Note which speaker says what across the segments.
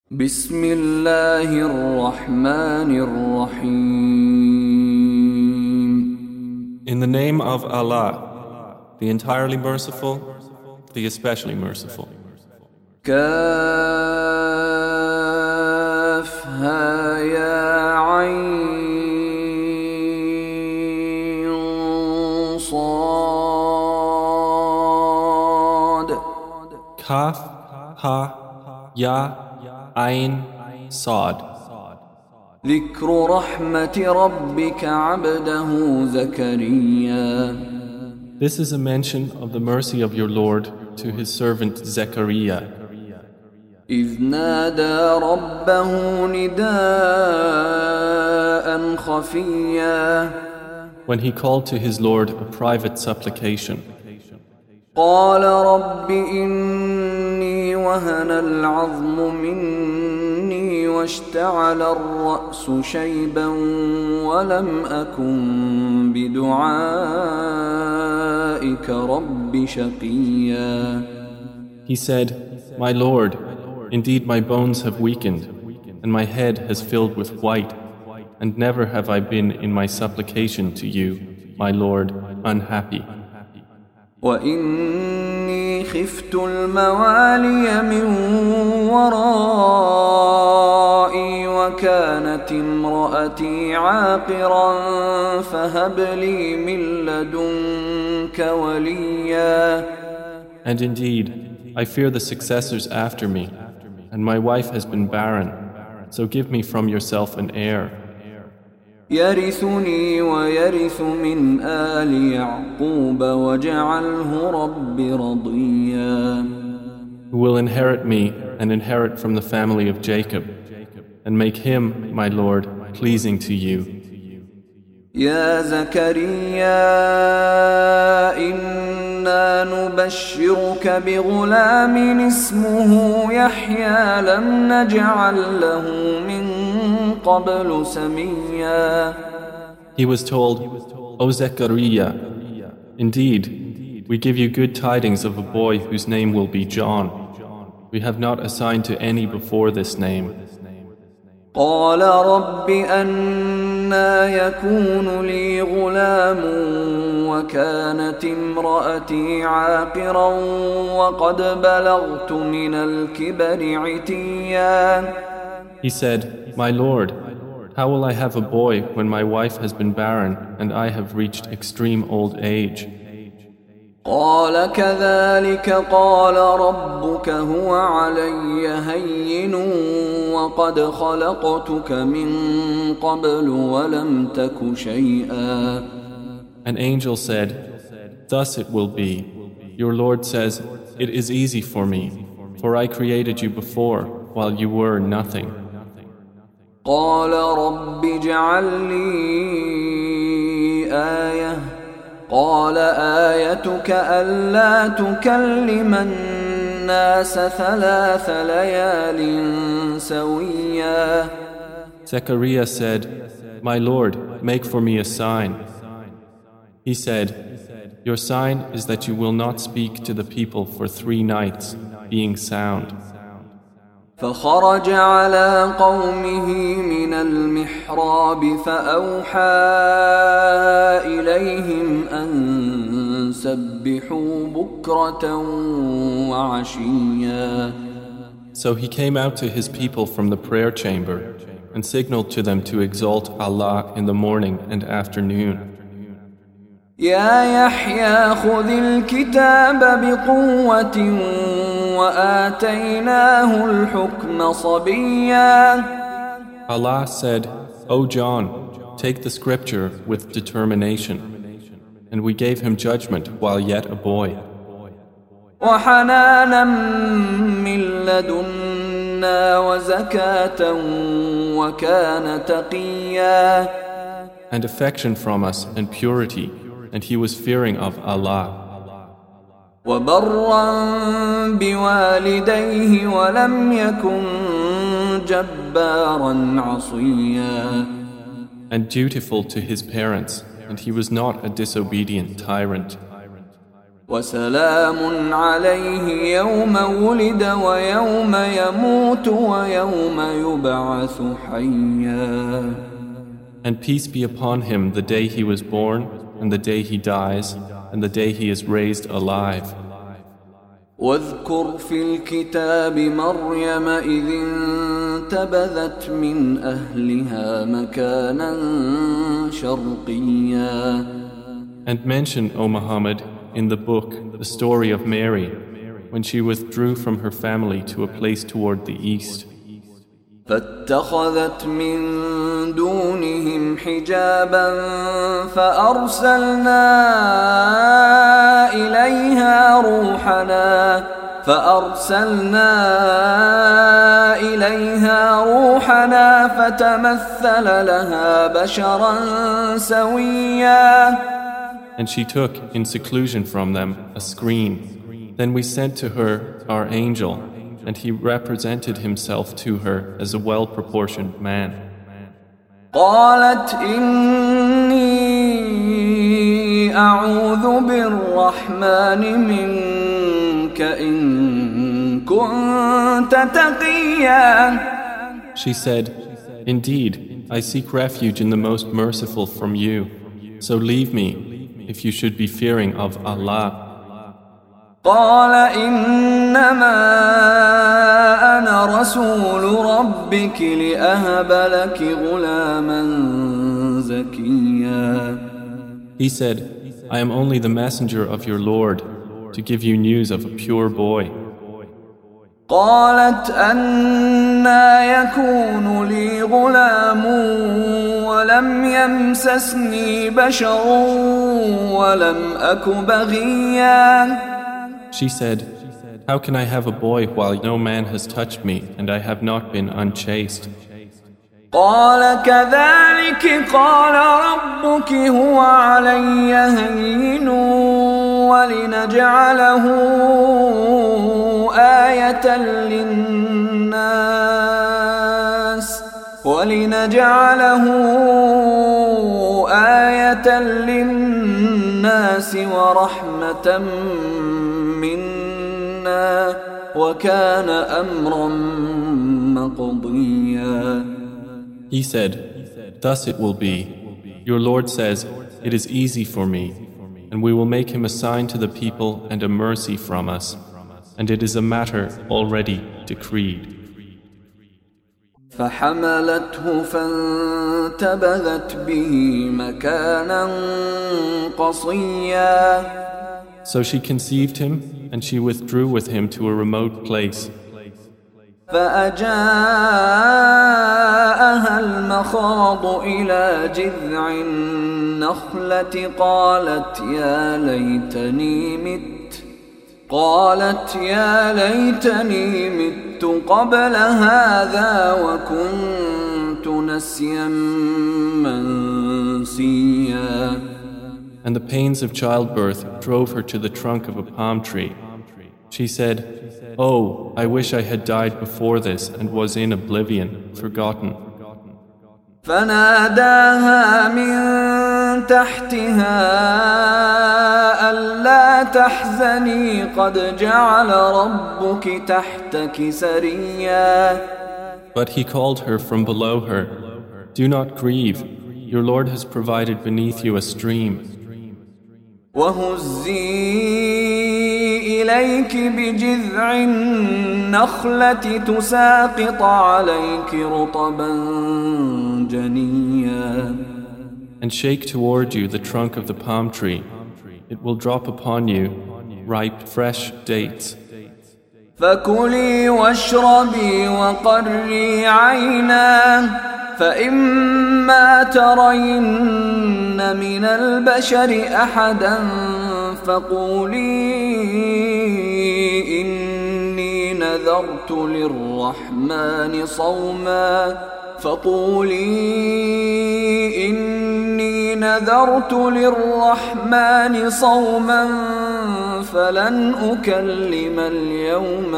Speaker 1: بسم الله الرحمن الرحيم.
Speaker 2: In the name of Allah, the entirely merciful, the especially merciful.
Speaker 1: كافها يا عين صاد.
Speaker 2: Kaf, ha, ya, ain, sad.
Speaker 1: ذكر رحمة ربك عبده زكريا.
Speaker 2: This is a mention of the mercy of your Lord to his servant Zechariah,
Speaker 1: إذ نادى ربه نداء خفيا.
Speaker 2: when he called to his Lord a private supplication.
Speaker 1: قال رب إني وهن العظم مني واشتعل الرأس شيبا ولم أكن بدعائك رب شقيا.
Speaker 2: He said, My Lord, indeed my bones have weakened, and my head has filled with white, and never have I been in my supplication to you, my Lord, unhappy.
Speaker 1: وإني خفت الموالي من ورائي وكانت امرأتي عاقرا فهب لي من لدنك وليا.
Speaker 2: And indeed, I fear the successors after me, and my wife has been barren, so give me from yourself an heir,
Speaker 1: يرثني ويرث من آل يعقوب واجعله رب رضيا.
Speaker 2: who will inherit me and inherit from the family of Jacob, and make him, my Lord, pleasing to you.
Speaker 1: يا زكريا إنا نبشرك بغلام اسمه يحيى لم نجعل له من قبل سميا.
Speaker 2: He was told, O Zechariah, indeed, we give you good tidings of a boy whose name will be John. We have not assigned to any before this name.
Speaker 1: قال رب أنى يكون لي غلام وكانت امرأتي عاقرا وقد بلغت من الكبر عتيا.
Speaker 2: He said, My Lord, how will I have a boy when my wife has been barren and I have reached extreme old age?
Speaker 1: قال كذلك قال ربك هو علي هين وقد خلقتك من قبل ولم تك شيئا.
Speaker 2: An angel said, Thus it will be. Your Lord says, It is easy for me, for I created you before while you were nothing.
Speaker 1: قال رب اجعل لي آية. قال آيتك ألا تكلم الناس 3 ليال سويا.
Speaker 2: Zechariah said, My Lord, make for me a sign. He said, Your sign is that you will not speak to the people for 3 nights, being sound.
Speaker 1: فخرج على قومه من المحراب فأوحى إليهم أن سبحوا بكرة وعشيا.
Speaker 2: So he came out to his people from the prayer chamber and signaled to them to exalt Allah in the morning and afternoon.
Speaker 1: يا يحيى خذ الكتاب بقوة وآتيناه الحكم صبيا.
Speaker 2: Allah said, O John, take the scripture with determination, and we gave him judgment while yet a boy.
Speaker 1: وحنانا من لدنا وزكاة وكان تقيا.
Speaker 2: And affection from us and purity, and he was fearing of Allah.
Speaker 1: وبرا بوالديه ولم يكن جبارا عصيا.
Speaker 2: And dutiful to his parents, and he was not a disobedient tyrant.
Speaker 1: وسلام عليه يوم ولد ويوم يموت ويوم يبعث حيا.
Speaker 2: And peace be upon him the day he was born, and the day he dies, and the day he is raised alive.
Speaker 1: واذكر في الكتاب مريم إذ انتبذت من أهلها مكانا شرقيا.
Speaker 2: And mention, O Muhammad, in the book the story of Mary, when she withdrew from her family to a place toward the east.
Speaker 1: فاتخذت من دونهم حجابا فأرسلنا إليها روحنا فتمثل لها بشرا سويا.
Speaker 2: And she took in seclusion from them a screen. Then we sent to her our angel, and he represented himself to her as a well-proportioned man.
Speaker 1: قالت إني أعوذ بالرحمن منك إن كنت تقيا.
Speaker 2: She said, Indeed, I seek refuge in the most merciful from you, so leave me if you should be fearing of Allah.
Speaker 1: قال إنما أنا رسول ربك لأهب لك غلاما زكيا.
Speaker 2: He said, I am only the messenger of your Lord to give you news of a pure boy.
Speaker 1: قالت أنى يكون لي غلام ولم يمسسني بشر ولم أك بغيا.
Speaker 2: She said, How can I have a boy while no man has touched me and I have not been unchaste?
Speaker 1: قال كذلك قال ربك هو علي هين ولنجعله آية للناس ورحمة منا وكان أمرا مقضيا.
Speaker 2: He said, Thus it will be. Your Lord says, It is easy for me, and we will make him a sign to the people and a mercy from us, and it is a matter already decreed.
Speaker 1: فحملته فانتبذت به مكانا قصيا.
Speaker 2: So she conceived him, and she withdrew with him to a remote place.
Speaker 1: فأجاءها المخاض إلى جذع النخلة قالت يا ليتني مت قبل هذا وكنت نسيا منسيا.
Speaker 2: And the pains of childbirth drove her to the trunk of a palm tree. She said, Oh, I wish I had died before this and was in oblivion, forgotten.
Speaker 1: فناداها من تحتها ألا تحزني قد جعل ربك تحتك سريا.
Speaker 2: But he called her from below her, Do not grieve, your Lord has provided beneath you a stream.
Speaker 1: وهزي إليك بجذع النخلة تساقط عليك رطبا جنيا.
Speaker 2: And shake toward you the trunk of the palm tree. It will drop upon you ripe, fresh dates.
Speaker 1: فكلي واشربي وقري عينا فإما ترين من البشر أحدا فقولي إني نذرت للرحمن صوما فلن أكلم اليوم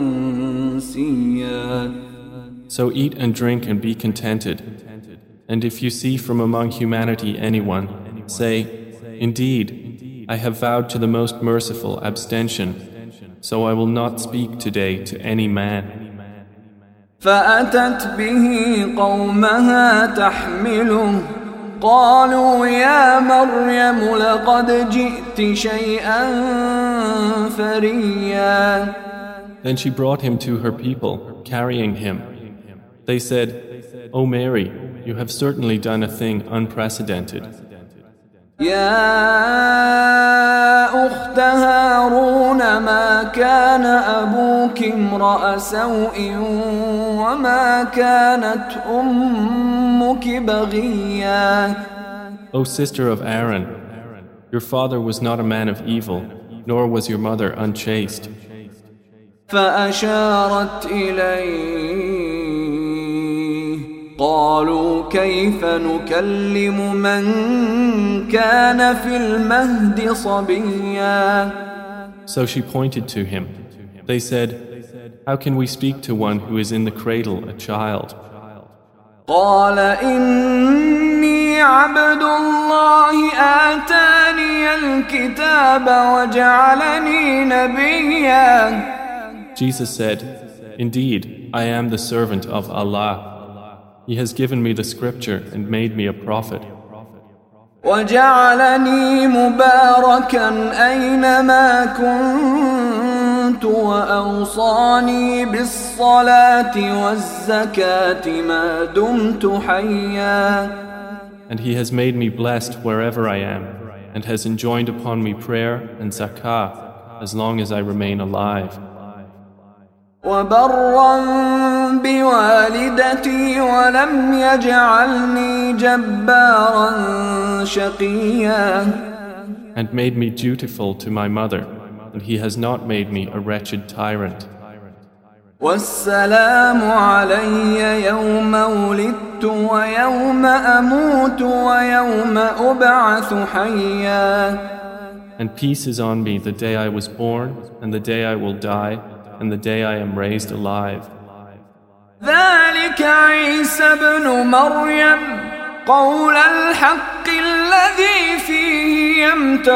Speaker 1: إنسيا.
Speaker 2: So eat and drink and be contented. And if you see from among humanity anyone, say, Indeed, I have vowed to the most merciful abstention, so I will not speak today to any man.
Speaker 1: فأتت به قومها تحمله قالوا يا مريم لقد جئت شيئا فريا.
Speaker 2: Then she brought him to her people, carrying him. They said, O Mary, you have certainly done a thing unprecedented.
Speaker 1: يا أخت هارون ما كان أبوك امرأ سوء وما كانت أمك بغيا.
Speaker 2: O sister of Aaron, your father was not a man of evil, nor was your mother unchaste.
Speaker 1: فأشارت إليه قالوا كيف نكلم من كان في المهد صبيا.
Speaker 2: So she pointed to him. They said, how can we speak to one who is in the cradle, a child?
Speaker 1: قال إني عبد الله آتاني الكتاب وجعلني نبيا.
Speaker 2: Jesus said, indeed, I am the servant of Allah. He has given me the scripture and made me a prophet.
Speaker 1: وجعلني مباركا أينما كنت وأوصاني بالصلاة والزكاة ما دمت حيا.
Speaker 2: And he has made me blessed wherever I am, and has enjoined upon me prayer and zakah as long as I remain alive.
Speaker 1: وبرا بوالدتي ولم يجعلني جبارا شقيا.
Speaker 2: And made me dutiful to my mother, and he has not made me a wretched tyrant.
Speaker 1: والسلام علي يوم ولدت ويوم أموت ويوم أبعث حيا.
Speaker 2: And peace is on me the day I was born, and the day I will die, and the day I am raised alive.
Speaker 1: ذلك عيسى ابن مريم قول الحق الذي فيه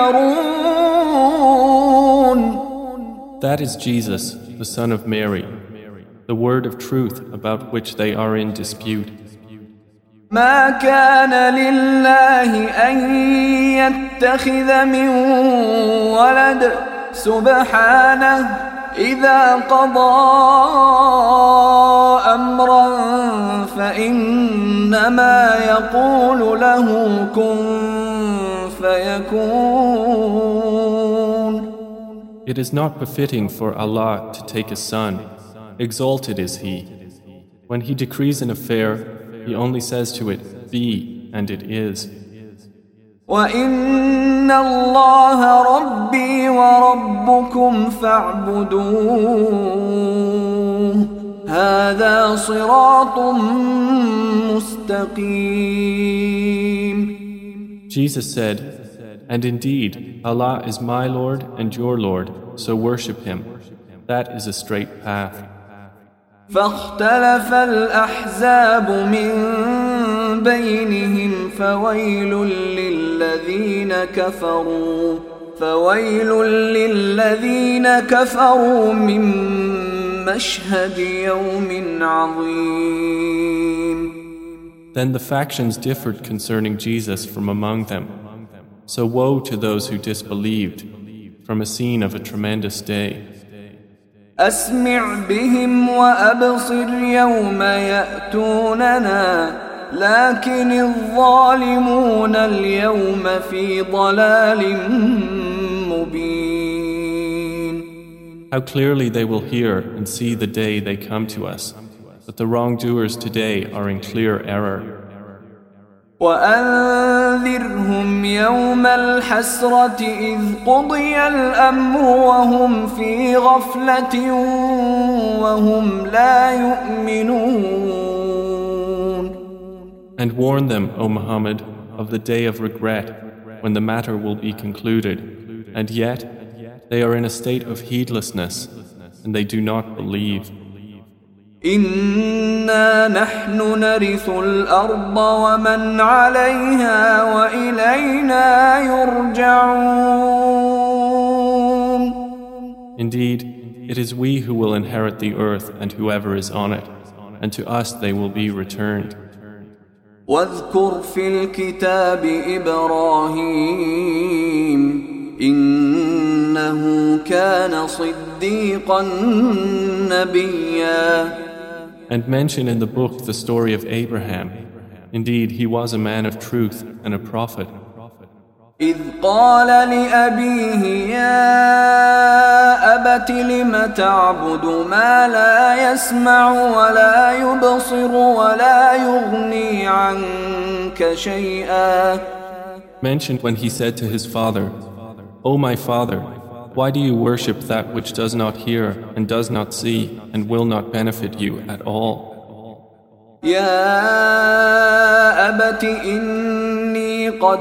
Speaker 1: يمترون.
Speaker 2: That is Jesus, the son of Mary, the word of truth about which they are in dispute.
Speaker 1: ما كان لله أن يتخذ من ولد سبحانه إذا قضى أمرا فإنما يقول له كن فيكون.
Speaker 2: It is not befitting for Allah to take a son. Exalted is He. When He decrees an affair, He only says to it, be, and it is.
Speaker 1: وَإِنَّ اللَّهَ رَبِّي وَرَبُّكُمْ فَاعْبُدُوهُ هَذَا صِرَاطٌ مُسْتَقِيمٌ.
Speaker 2: Jesus said, and indeed, Allah is my Lord and your Lord, so worship Him. That is a straight path.
Speaker 1: فاختلف الأحزاب من بينهم فويل للذين كفروا من مشهد يوم عظيم.
Speaker 2: Then the factions differed concerning Jesus from among them. So woe to those who disbelieved from a scene of a tremendous day.
Speaker 1: أسمع بهم وأبصر يوم يأتوننا لكن الظالمون اليوم في ضلال مبين.
Speaker 2: How clearly they will hear and see the day they come to us, but the wrongdoers today are in clear error.
Speaker 1: وأنذرهم يوم الحسرة إذ قضي الأمر وهم في غفلة وهم لا يؤمنون.
Speaker 2: And warn them, O Muhammad, of the day of regret when the matter will be concluded, and yet they are in a state of heedlessness and they do not believe.
Speaker 1: إنا نحن نرث الأرض ومن عليها وإلينا يرجعون.
Speaker 2: Indeed, it is we who will inherit the earth and whoever is on it, and to us they will be returned.
Speaker 1: واذكر في الكتاب إبراهيم إنه كان صديقا نبيا.
Speaker 2: And mention in the book the story of Abraham. Indeed, he was a man of truth and a prophet.
Speaker 1: إذ قال لأبيه يا أبت لم تعبد ما لا يسمع ولا يبصر ولا يغني عنك شيئا.
Speaker 2: Mentioned when he said to his father, O my father, why do you worship that which does not hear and does not see and will not benefit you at all?
Speaker 1: يا أبت إني قد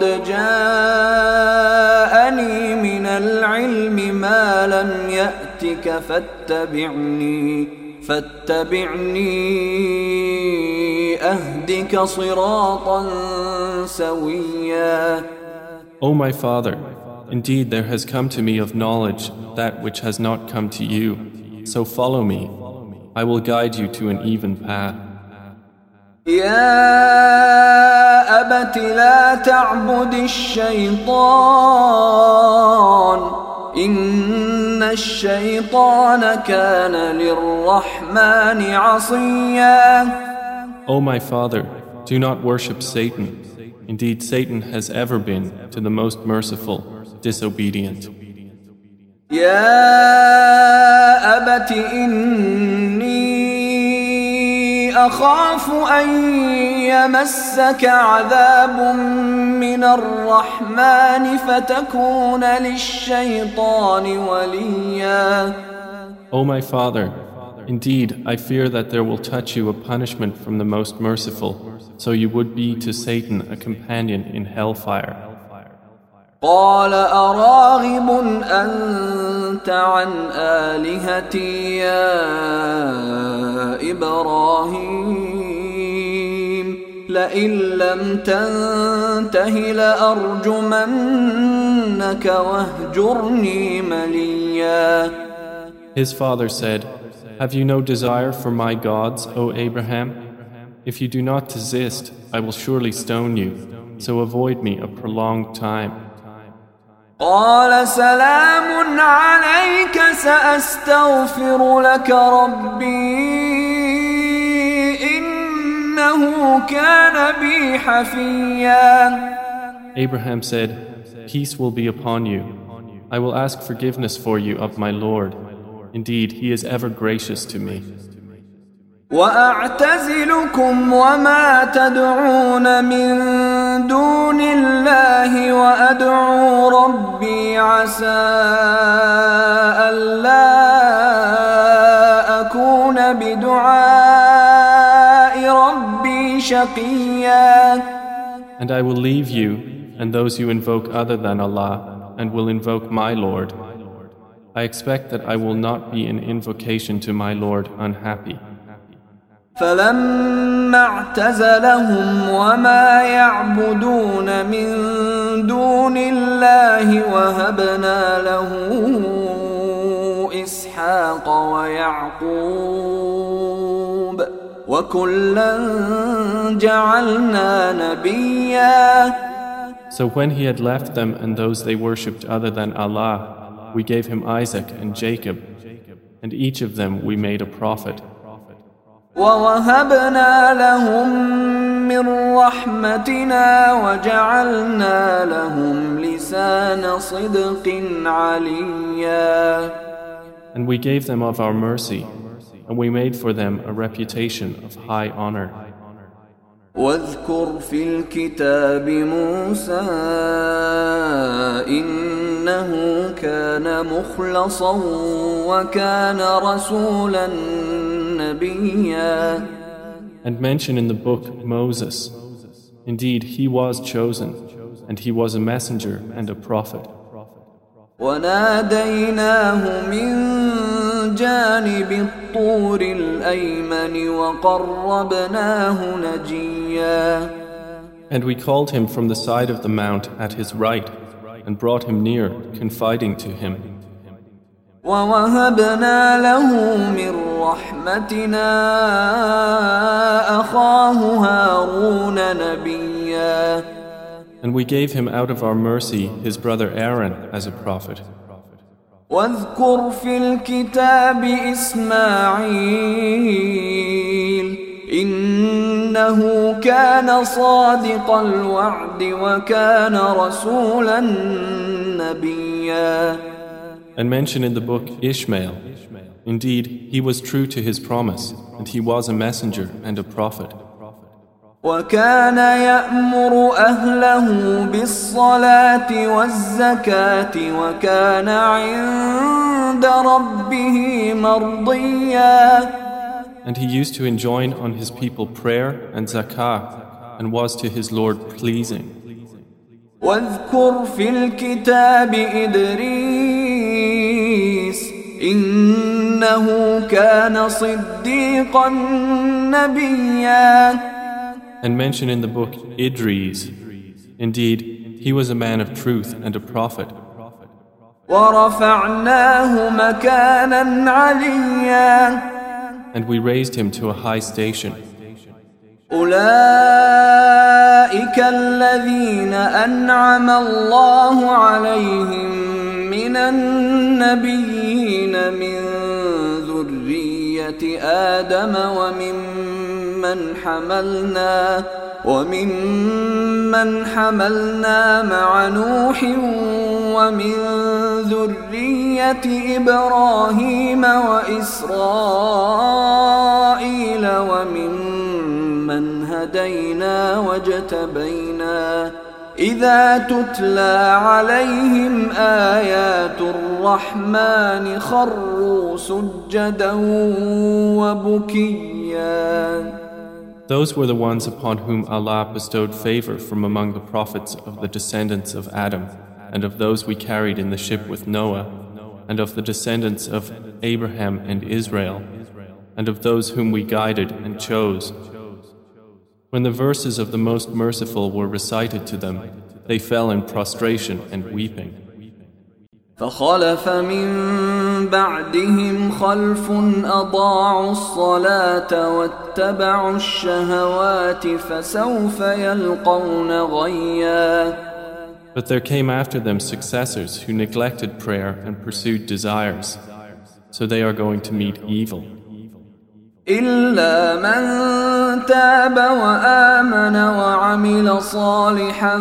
Speaker 1: جاءني من العلم ما لم يأتك فاتبعني أهدك صراطا سويا.
Speaker 2: O my father, indeed there has come to me of knowledge that which has not come to you, so follow me. I will guide you to an even path.
Speaker 1: يا أبت لا تعبد الشيطان إن الشيطان كان للرحمن عصيا.
Speaker 2: O my father, do not worship Satan. Indeed, Satan has ever been, to the most merciful, disobedient.
Speaker 1: يا أبت إني أخاف أن يمسك عذاب من الرحمن فتكون للشيطان وليا.
Speaker 2: O my father, indeed, I fear that there will touch you a punishment from the most merciful, so you would be to Satan a companion in hellfire.
Speaker 1: قال أراغب أنت عن آلهتي يا إبراهيم لئن لم تنته لأرجمنك واهجرني مليا.
Speaker 2: His father said, Have you no desire for my gods, O Abraham? If you do not desist, I will surely stone you, so avoid me a prolonged time.
Speaker 1: قال سلام عليك سأستغفر لك ربي إنه كان بي حفيا.
Speaker 2: Abraham said, Peace will be upon you. I will ask forgiveness for you of my Lord. Indeed, he is ever gracious to me.
Speaker 1: وأعتزلكم وما تدعون من دون الله وأدعو ربي عسى ألا أكون بدعاء ربي شقيا.
Speaker 2: And I will leave you and those you invoke other than Allah and will invoke my Lord. I expect that I will not be in invocation to my Lord unhappy.
Speaker 1: فلما اعتزلهم وما يعبدون من دون الله وهبنا له إسحاق ويعقوب وكلا جعلنا نبيا.
Speaker 2: So when he had left them and those they worshipped other than Allah, we gave him Isaac and Jacob, and each of them we made a prophet.
Speaker 1: ووهبنا لهم من رحمتنا وجعلنا لهم لسان صدق عليا.
Speaker 2: And we gave them of our mercy, and we made for them a reputation of high honor.
Speaker 1: واذكر في الكتاب موسى إنه كان مخلصا وكان رسولا نبيا.
Speaker 2: And mention in the book Moses. Indeed, he was chosen, and he was a messenger and a prophet.
Speaker 1: وناديناه من بجانب الطور الأيمن وقربناه نجيا.
Speaker 2: And we called him from the side of the mount at his right and brought him near, confiding to him.
Speaker 1: ووهبنا له من رحمتنا أخاه هارون نبيا.
Speaker 2: And we gave him out of our mercy his brother Aaron as a prophet.
Speaker 1: واذكر في الكتاب إسماعيل إنه كان صادق الوعد وكان رسولا نبيا.
Speaker 2: And mention in the book Ishmael. Indeed, he was true to his promise, and he was a messenger and a prophet.
Speaker 1: وكان يأمر أهله بالصلاة والزكاة وكان عند ربه مرضيا.
Speaker 2: And he used to enjoin on his people prayer and zakah, and was to his Lord pleasing.
Speaker 1: واذكر في الكتاب إدريس إنه كان صديقا نبيا.
Speaker 2: And mention in the book Idris. Indeed, he was a man of truth and a prophet.
Speaker 1: ورفعناه مكانا عليا.
Speaker 2: And we raised him to a high station.
Speaker 1: أولئك الذين أنعم الله عليهم من النبيين من ذرية آدم وممن حملنا مع نوح ومن ذرية إبراهيم وإسرائيل وممن هدينا واجتبينا إذا تتلى عليهم آيات الرحمن خروا سجدا وبكيا.
Speaker 2: Those were the ones upon whom Allah bestowed favor from among the prophets of the descendants of Adam, and of those we carried in the ship with Noah, and of the descendants of Abraham and Israel, and of those whom we guided and chose. When the verses of the Most Merciful were recited to them, they fell in prostration and weeping.
Speaker 1: فخلف من بعدهم خلف أضاعوا الصلاة واتبعوا الشهوات فسوف يلقون غيا.
Speaker 2: But there came after them successors who neglected prayer and pursued desires, so they are going to meet evil.
Speaker 1: إلا من تاب وآمن وعمل صالحا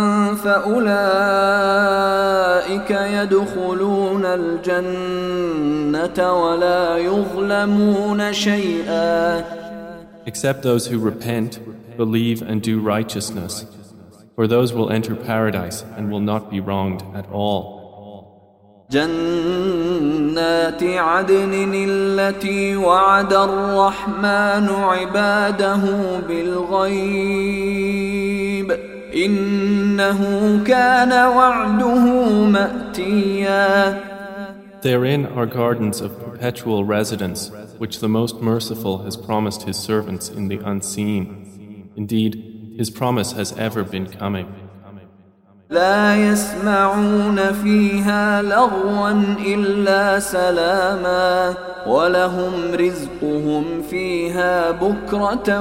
Speaker 1: فأولئك يدخلون الجنة ولا يظلمون شيئا.
Speaker 2: Except those who repent, believe and do righteousness, for those will enter paradise and will not be wronged at all.
Speaker 1: جنات عدن التي وعد الرحمن عباده بالغيب إنه كان وعده مأتيا.
Speaker 2: Therein are gardens of perpetual residence, which the Most Merciful has promised His servants in the unseen. Indeed, His promise has ever been coming.
Speaker 1: لا يسمعون فيها لغوا إلا سلاما ولهم رزقهم فيها بكرة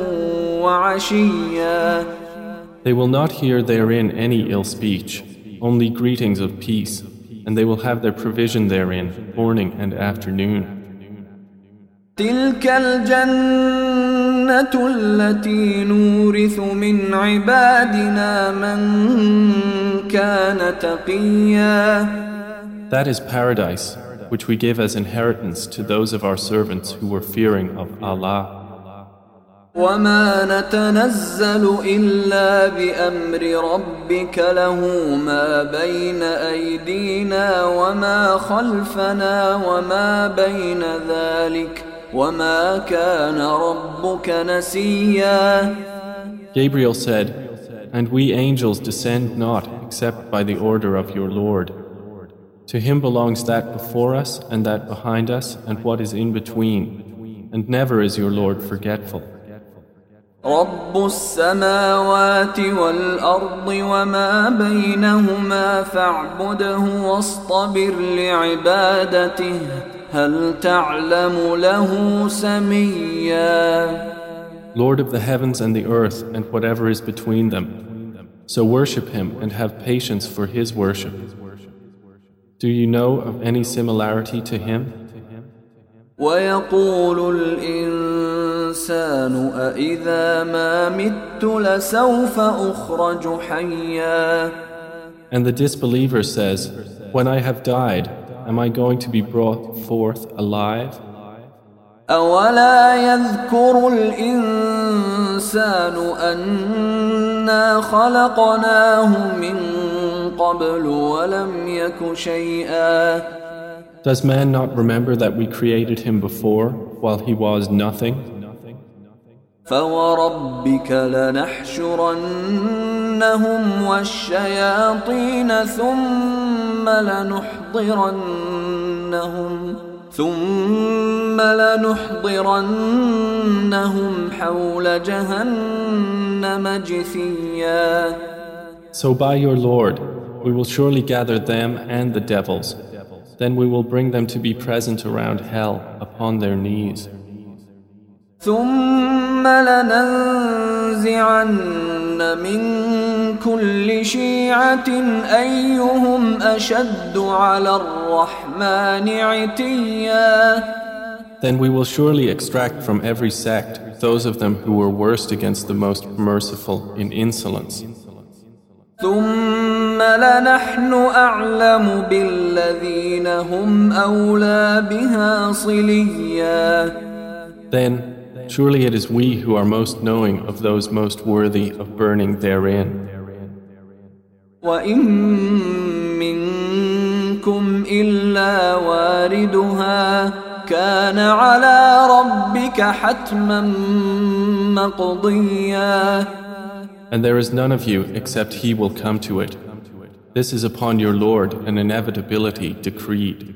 Speaker 1: وعشيا.
Speaker 2: They will not hear therein any ill speech, only greetings of peace, and they will have their provision therein morning and afternoon.
Speaker 1: تلك الجنة التي نورث من عبادنا من كان تقيا.
Speaker 2: That is paradise, which we give as inheritance to those of our servants who were fearing of Allah.
Speaker 1: وما نتنزل إلا بأمر ربك له ما بين أيدينا وما خلفنا وما بين ذلك وما كان ربك نسيا.
Speaker 2: Gabriel said, "And we angels descend not except by the order of your Lord. To Him belongs that before us and that behind us and what is in between, and never is your Lord forgetful.
Speaker 1: رب السماوات والأرض وما بينهما فاعبده واصطبر لعبادته هل تعلم له سميا.
Speaker 2: Lord of the heavens and the earth and whatever is between them, so worship Him and have patience for His worship. Do you know of any similarity to Him?
Speaker 1: ويقول الإنسان أإذا ما مت لسوف أخرج حيا.
Speaker 2: And the disbeliever says, when I have died, am I going to be brought forth alive?
Speaker 1: أولا يذكر الإنسان أنا خلقناه من قبل ولم يك شيئا.
Speaker 2: Does man not remember that we created him before while he was nothing?
Speaker 1: فوربك لنحشرنهم والشياطين ثم لنحضرنهم حول جهنم جثيا.
Speaker 2: So by your Lord, we will surely gather them and the devils. Then we will bring them to be present around hell upon their knees.
Speaker 1: ثم لننزعن من كل شيعة أيهم أشد على الرحمن عتيا.
Speaker 2: Then we will surely extract from every sect those of them who were worst against the most merciful in insolence.
Speaker 1: ثم لنحن أعلم بالذين هم أولى بها صليا.
Speaker 2: Then surely it is we who are most knowing of those most worthy of burning therein.
Speaker 1: وإن منكم إلا واردها كان على ربك حتما مقضيا.
Speaker 2: And there is none of you except He will come to it. This is upon your Lord an inevitability decreed.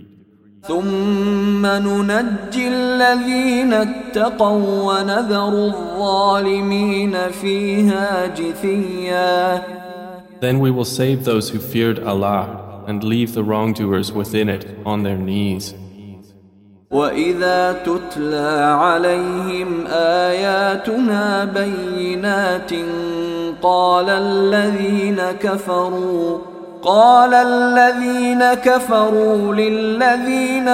Speaker 1: ثم ننجي الذين اتقوا ونذر الظالمين فيها جثيا.
Speaker 2: Then we will save those who feared Allah and leave the wrongdoers within it on their knees.
Speaker 1: وإذا تتلى عليهم آياتنا بينات قال الذين كفروا للذين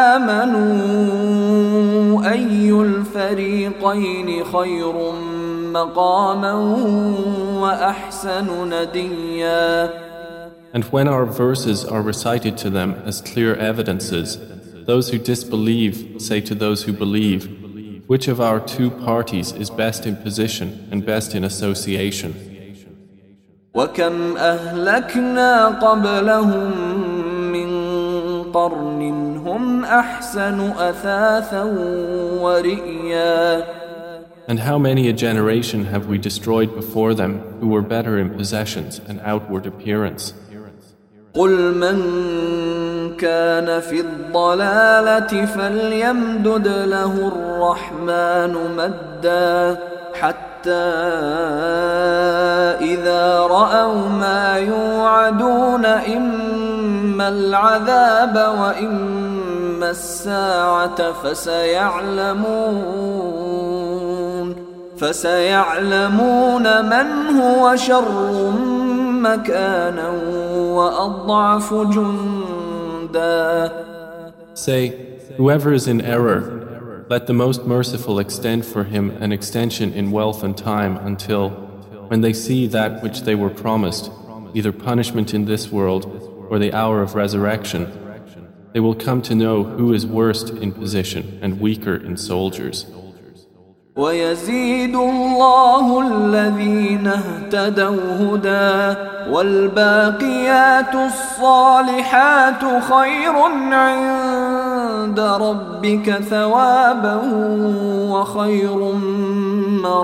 Speaker 1: آمنوا أي الفريقين خير مقاما وأحسن نديا.
Speaker 2: And when our verses are recited to them as clear evidences, those who disbelieve say to those who believe, which of our two parties is best in position and best in association?
Speaker 1: وكم أهلكنا قبلهم من قرن هم أحسن أثاثا ورئيا.
Speaker 2: And how many a generation have we destroyed before them who were better in possessions and outward appearance?
Speaker 1: قل من كان في الضلالة فليمدد له الرحمن مدا حتى إذا رأوا ما يوعدون إما العذاب وإما الساعة فسيعلمون من هو شر مكانا وأضعف جندا.
Speaker 2: Say, whoever is in error, let the Most Merciful extend for him an extension in wealth and time until, when they see that which they were promised, either punishment in this world or the hour of resurrection, they will come to know who is worst in position and weaker in soldiers.
Speaker 1: ويزيد الله الذين اهتدوا هدى والباقيات الصالحات خير عند ربك ثوابا وخير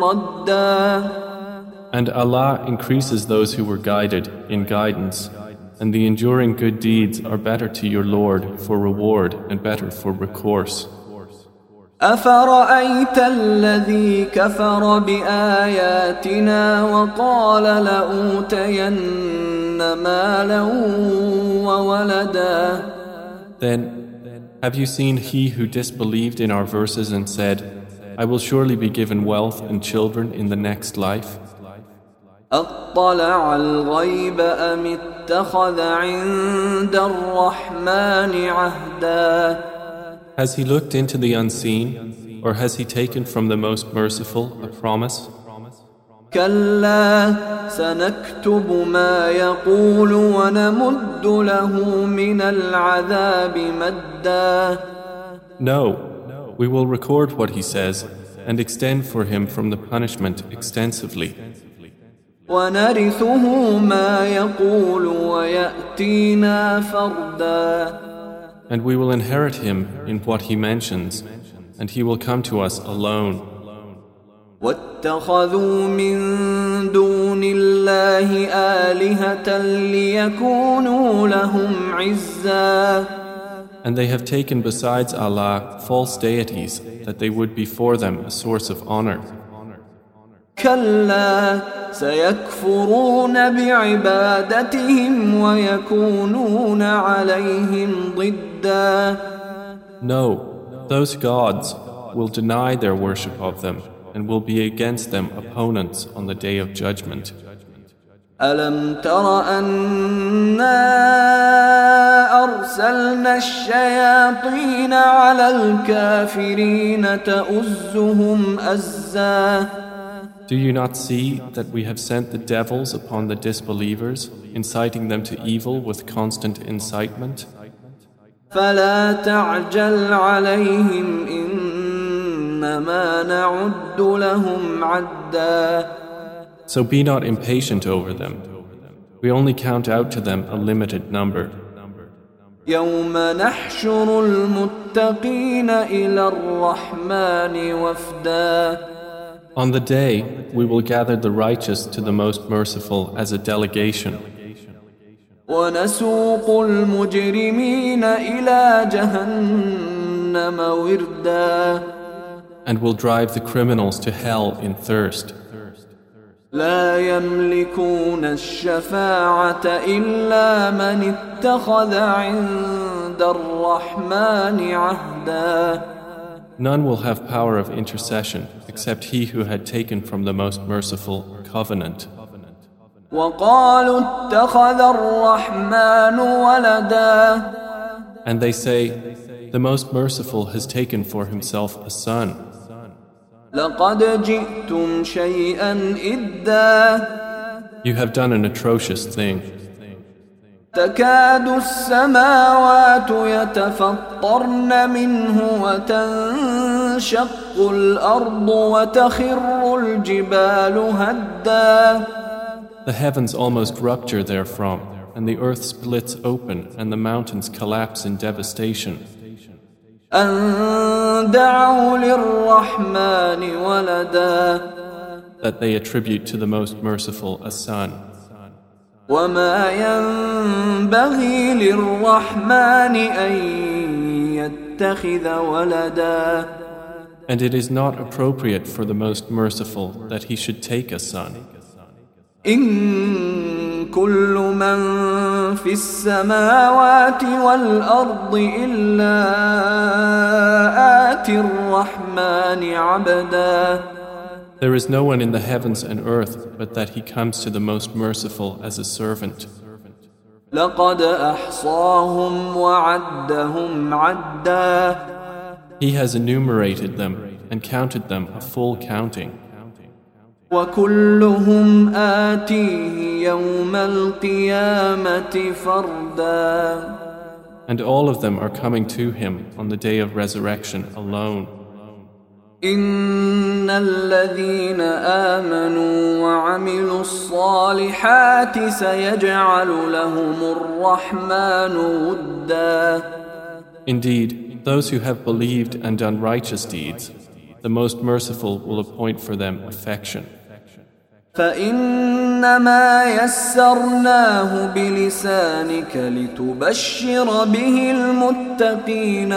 Speaker 1: مردا.
Speaker 2: And Allah increases those who were guided in guidance, and the enduring good deeds are better to your Lord for reward and better for recourse.
Speaker 1: أفرأيت الذي كفر بآياتنا وقال لأوتين مالا وولدا.
Speaker 2: Then, have you seen he who disbelieved in our verses and said, I will surely be given wealth and children in the next life?
Speaker 1: أطلع الغيب أم اتخذ عند الرحمن عهدا.
Speaker 2: Has he looked into the unseen, or has he taken from the Most Merciful a promise?
Speaker 1: كلا سنكتب ما يقول ونمد له من العذاب مدا.
Speaker 2: No, we will record what he says and extend for him from the punishment extensively.
Speaker 1: ونرثه ما يقول ويأتينا فردا.
Speaker 2: And we will inherit him in what he mentions, and he will come to us alone.
Speaker 1: واتخذوا من دون الله آلهة ليكونوا لهم عزا.
Speaker 2: And they have taken besides Allah false deities that they would be for them a source of honor.
Speaker 1: كلا سيكفرون بعبادتهم ويكونون عليهم ضدا.
Speaker 2: No, those gods will deny their worship of them and will be against them opponents on the day of judgment.
Speaker 1: ألم تر أنا أرسلنا الشياطين على الكافرين تؤزهم أزا.
Speaker 2: Do you not see that we have sent the devils upon the disbelievers, inciting them to evil with constant incitement?
Speaker 1: فلا تعجل عليهم إنما نعد لهم عدا.
Speaker 2: So be not impatient over them. We only count out to them a limited number.
Speaker 1: يوم نحشر المتقين إلى الرحمن وفدا.
Speaker 2: On the day, we will gather the righteous to the Most Merciful as a delegation.
Speaker 1: ونسوق المجرمين إلى جهنم وردا.
Speaker 2: And will drive the criminals to hell in thirst.
Speaker 1: لا يملكون الشفاعة إلا من اتخذ عند الرحمن عهدا.
Speaker 2: None will have power of intercession except he who had taken from the Most Merciful covenant.
Speaker 1: وقالوا اتخذ الرحمن ولدا.
Speaker 2: And they say, the Most Merciful has taken for himself a son.
Speaker 1: لقد جئتم شيئا إدا.
Speaker 2: You have done an atrocious thing.
Speaker 1: تكاد السماوات يتفطرن منه وتنشق الأرض وتخر الجبال هدا.
Speaker 2: The heavens almost rupture therefrom, and the earth splits open, and the mountains collapse in devastation.
Speaker 1: أن دعوا للرحمن ولدا.
Speaker 2: That they attribute to the Most Merciful a son.
Speaker 1: وما ينبغي للرحمن أن يتخذ ولدا.
Speaker 2: And it is not appropriate for the Most Merciful that he should take a son.
Speaker 1: إن كل من في السماوات والأرض إلا آتي الرحمن عبدا.
Speaker 2: There is no one in the heavens and earth but that he comes to the Most Merciful as a servant.
Speaker 1: لقد أحصاهم وعدهم عدا.
Speaker 2: He has enumerated them and counted them a full counting.
Speaker 1: وكلهم آتيه يوم القيامة فردا.
Speaker 2: And all of them are coming to him on the day of resurrection alone.
Speaker 1: إن الذين آمنوا وعملوا الصالحات سيجعل لهم الرحمن ودا.
Speaker 2: Indeed, those who have believed and done righteous deeds, the Most Merciful will appoint for them affection.
Speaker 1: فإنما يسرناه بلسانك لتبشر به المتقين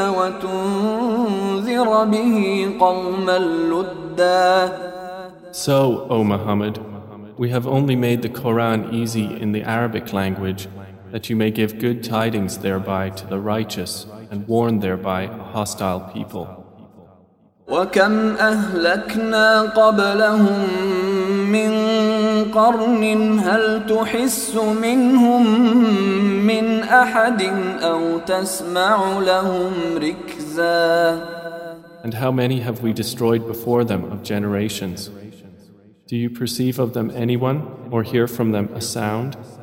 Speaker 1: وتنذر به قوما لدا.
Speaker 2: So, O Muhammad, we have only made the Quran easy in the Arabic language, that you may give good tidings thereby to the righteous and warn thereby a hostile people.
Speaker 1: وكم أهلكنا قبلهم من قرن هل تحس منهم من أحد أو تسمع لهم ركزا.
Speaker 2: And how many have we destroyed before them of generations? Do you perceive of them anyone or hear from them a sound?